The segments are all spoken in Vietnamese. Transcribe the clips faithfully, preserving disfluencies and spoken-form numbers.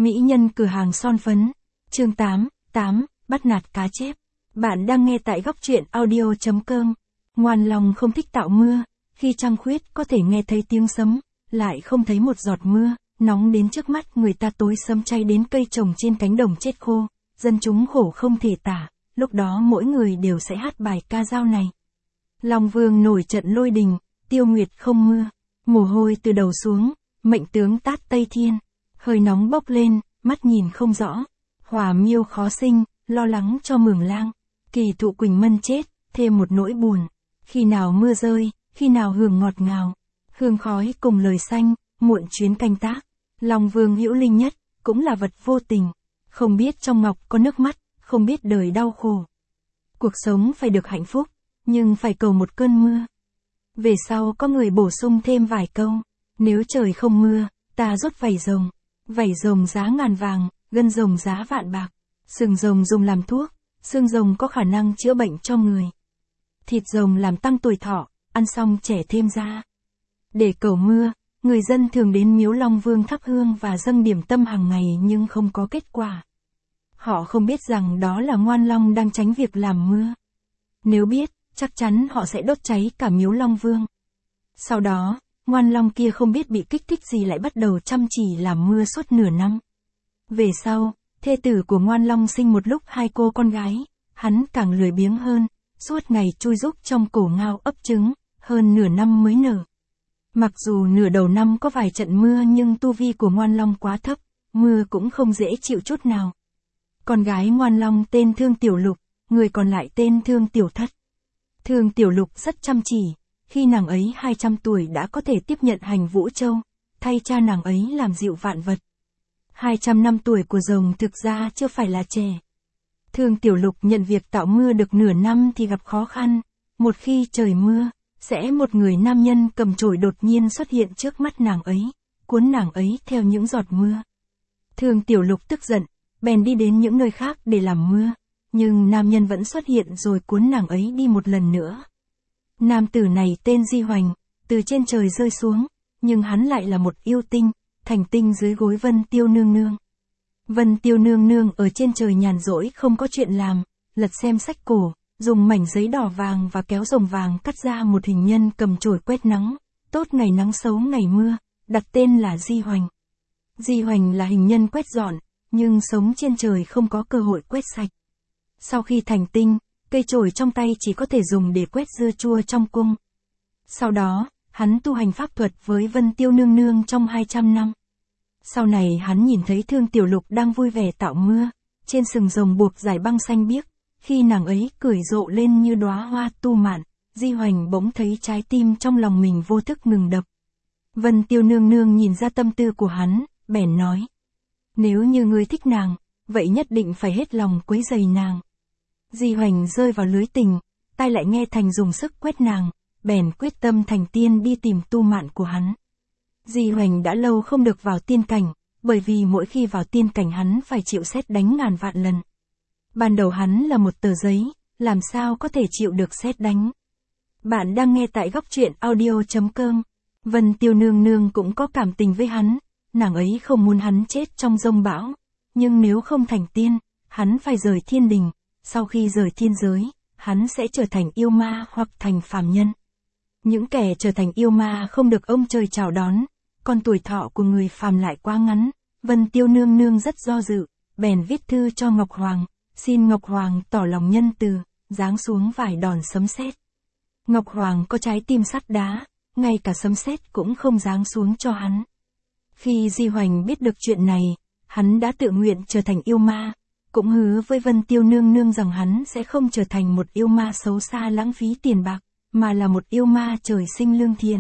Mỹ nhân cửa hàng son phấn. Chương tám, tám, bắt nạt cá chép. Bạn đang nghe tại góc truyện audio chấm com. Ngoan lòng không thích tạo mưa, khi trăng khuyết có thể nghe thấy tiếng sấm, lại không thấy một giọt mưa, nóng đến trước mắt người ta tối sấm cháy đến cây trồng trên cánh đồng chết khô, dân chúng khổ không thể tả, lúc đó mỗi người đều sẽ hát bài ca dao này. Long Vương nổi trận lôi đình, Tiêu Nguyệt không mưa, mồ hôi từ đầu xuống, mệnh tướng tát Tây Thiên, hơi nóng bốc lên, mắt nhìn không rõ, Hỏa Miêu khó sinh, lo lắng cho Mường Lang, Kỳ Thụ Quỳnh Mân chết, thêm một nỗi buồn, khi nào mưa rơi, khi nào hương ngọt ngào, hương khói cùng lời xanh, muộn chuyến canh tác, Long Vương hữu linh nhất, cũng là vật vô tình, không biết trong ngọc có nước mắt, không biết đời đau khổ. Cuộc sống phải được hạnh phúc, nhưng phải cầu một cơn mưa. Về sau có người bổ sung thêm vài câu, nếu trời không mưa, ta rút vảy rồng, vảy rồng giá ngàn vàng, gân rồng giá vạn bạc, sừng rồng dùng làm thuốc, xương rồng có khả năng chữa bệnh cho người. Thịt rồng làm tăng tuổi thọ, ăn xong trẻ thêm da. Để cầu mưa, người dân thường đến miếu Long Vương thắp hương và dâng điểm tâm hàng ngày nhưng không có kết quả. Họ không biết rằng đó là Ngoan Long đang tránh việc làm mưa. Nếu biết, chắc chắn họ sẽ đốt cháy cả miếu Long Vương. Sau đó, Ngoan Long kia không biết bị kích thích gì lại bắt đầu chăm chỉ làm mưa suốt nửa năm. Về sau, thê tử của Ngoan Long sinh một lúc hai cô con gái, hắn càng lười biếng hơn, suốt ngày chui rúc trong cổ ngao ấp trứng, hơn nửa năm mới nở. Mặc dù nửa đầu năm có vài trận mưa nhưng tu vi của Ngoan Long quá thấp, mưa cũng không dễ chịu chút nào. Con gái Ngoan Long tên Thương Tiểu Lục, người còn lại tên Thương Tiểu Thất. Thương Tiểu Lục rất chăm chỉ, khi nàng ấy hai trăm tuổi đã có thể tiếp nhận hành Vũ Châu, thay cha nàng ấy làm dịu vạn vật. hai trăm năm tuổi của rồng thực ra chưa phải là trẻ. Thương Tiểu Lục nhận việc tạo mưa được nửa năm thì gặp khó khăn, một khi trời mưa, sẽ một người nam nhân cầm chổi đột nhiên xuất hiện trước mắt nàng ấy, cuốn nàng ấy theo những giọt mưa. Thương Tiểu Lục tức giận, bèn đi đến những nơi khác để làm mưa, nhưng nam nhân vẫn xuất hiện rồi cuốn nàng ấy đi một lần nữa. Nam tử này tên Di Hoành, từ trên trời rơi xuống, nhưng hắn lại là một yêu tinh, thành tinh dưới gối Vân Tiêu Nương Nương. Vân Tiêu Nương Nương ở trên trời nhàn rỗi không có chuyện làm, lật xem sách cổ, dùng mảnh giấy đỏ vàng và kéo rồng vàng cắt ra một hình nhân cầm chổi quét nắng, tốt ngày nắng xấu ngày mưa, đặt tên là Di Hoành. Di Hoành là hình nhân quét dọn, nhưng sống trên trời không có cơ hội quét sạch. Sau khi thành tinh, cây chổi trong tay chỉ có thể dùng để quét dưa chua trong cung. Sau đó, hắn tu hành pháp thuật với Vân Tiêu Nương Nương trong hai trăm năm. Sau này hắn nhìn thấy Thương Tiểu Lục đang vui vẻ tạo mưa, trên sừng rồng buộc dải băng xanh biếc, khi nàng ấy cười rộ lên như đóa hoa tu mạn, Di Hoành bỗng thấy trái tim trong lòng mình vô thức ngừng đập. Vân Tiêu Nương Nương nhìn ra tâm tư của hắn, bèn nói: nếu như ngươi thích nàng, vậy nhất định phải hết lòng quấy rầy nàng. Di Hoành rơi vào lưới tình, tai lại nghe Thành dùng sức quét nàng, bèn quyết tâm thành tiên đi tìm tu mạn của hắn. Di Hoành đã lâu không được vào tiên cảnh, bởi vì mỗi khi vào tiên cảnh hắn phải chịu sét đánh ngàn vạn lần. Ban đầu hắn là một tờ giấy, làm sao có thể chịu được sét đánh. Bạn đang nghe tại góc truyện audio chấm com. Vân Tiêu Nương Nương cũng có cảm tình với hắn, nàng ấy không muốn hắn chết trong giông bão, nhưng nếu không thành tiên, hắn phải rời thiên đình, sau khi rời thiên giới, hắn sẽ trở thành yêu ma hoặc thành phàm nhân. Những kẻ trở thành yêu ma không được ông trời chào đón, còn tuổi thọ của người phàm lại quá ngắn. Vân Tiêu Nương Nương rất do dự, bèn viết thư cho Ngọc Hoàng, xin Ngọc Hoàng tỏ lòng nhân từ, giáng xuống vài đòn sấm sét. Ngọc Hoàng có trái tim sắt đá, ngay cả sấm sét cũng không giáng xuống cho hắn. Khi Di Hoành biết được chuyện này, hắn đã tự nguyện trở thành yêu ma, cũng hứa với Vân Tiêu Nương Nương rằng hắn sẽ không trở thành một yêu ma xấu xa lãng phí tiền bạc, mà là một yêu ma trời sinh lương thiện.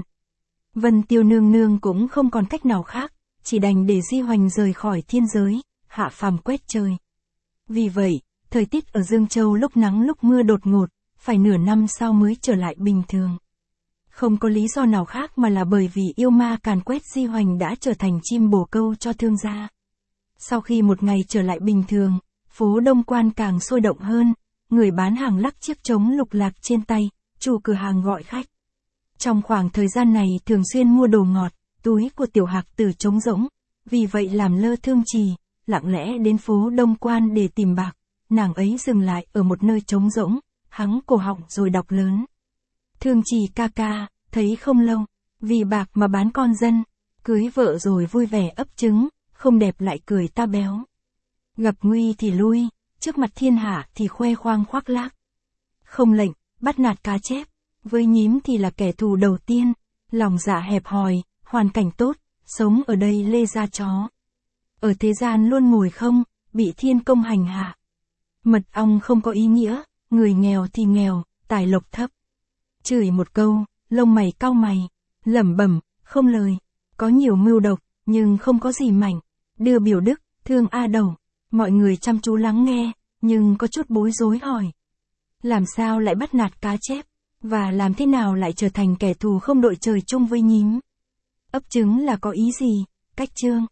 Vân Tiêu Nương Nương cũng không còn cách nào khác, chỉ đành để Di Hoành rời khỏi thiên giới, hạ phàm quét trời. Vì vậy, thời tiết ở Dương Châu lúc nắng lúc mưa đột ngột, phải nửa năm sau mới trở lại bình thường. Không có lý do nào khác mà là bởi vì yêu ma càn quét Di Hoành đã trở thành chim bồ câu cho thương gia. Sau khi một ngày trở lại bình thường, phố Đông Quan càng sôi động hơn, người bán hàng lắc chiếc trống lục lạc trên tay, chủ cửa hàng gọi khách. Trong khoảng thời gian này thường xuyên mua đồ ngọt, túi của Tiểu Hạc Tử trống rỗng, vì vậy làm lơ Thương Trì, lặng lẽ đến phố Đông Quan để tìm bạc. Nàng ấy dừng lại ở một nơi trống rỗng, hắng cổ họng rồi đọc lớn. Thương Trì ca ca, thấy không lâu, vì bạc mà bán con dân, cưới vợ rồi vui vẻ ấp trứng, không đẹp lại cười ta béo. Gặp nguy thì lui, trước mặt thiên hạ thì khoe khoang khoác lác. Không lệnh, bắt nạt cá chép, với nhím thì là kẻ thù đầu tiên, lòng dạ hẹp hòi, hoàn cảnh tốt, sống ở đây lê da chó. Ở thế gian luôn ngồi không, bị thiên công hành hạ. Mật ong không có ý nghĩa, người nghèo thì nghèo, tài lộc thấp. Chửi một câu, lông mày cau mày, lẩm bẩm, không lời, có nhiều mưu độc, nhưng không có gì mảnh. Đưa biểu đức, thương A Đầu, mọi người chăm chú lắng nghe, nhưng có chút bối rối hỏi. Làm sao lại bắt nạt cá chép, và làm thế nào lại trở thành kẻ thù không đội trời chung với nhím? Ấp trứng là có ý gì? Cách chương.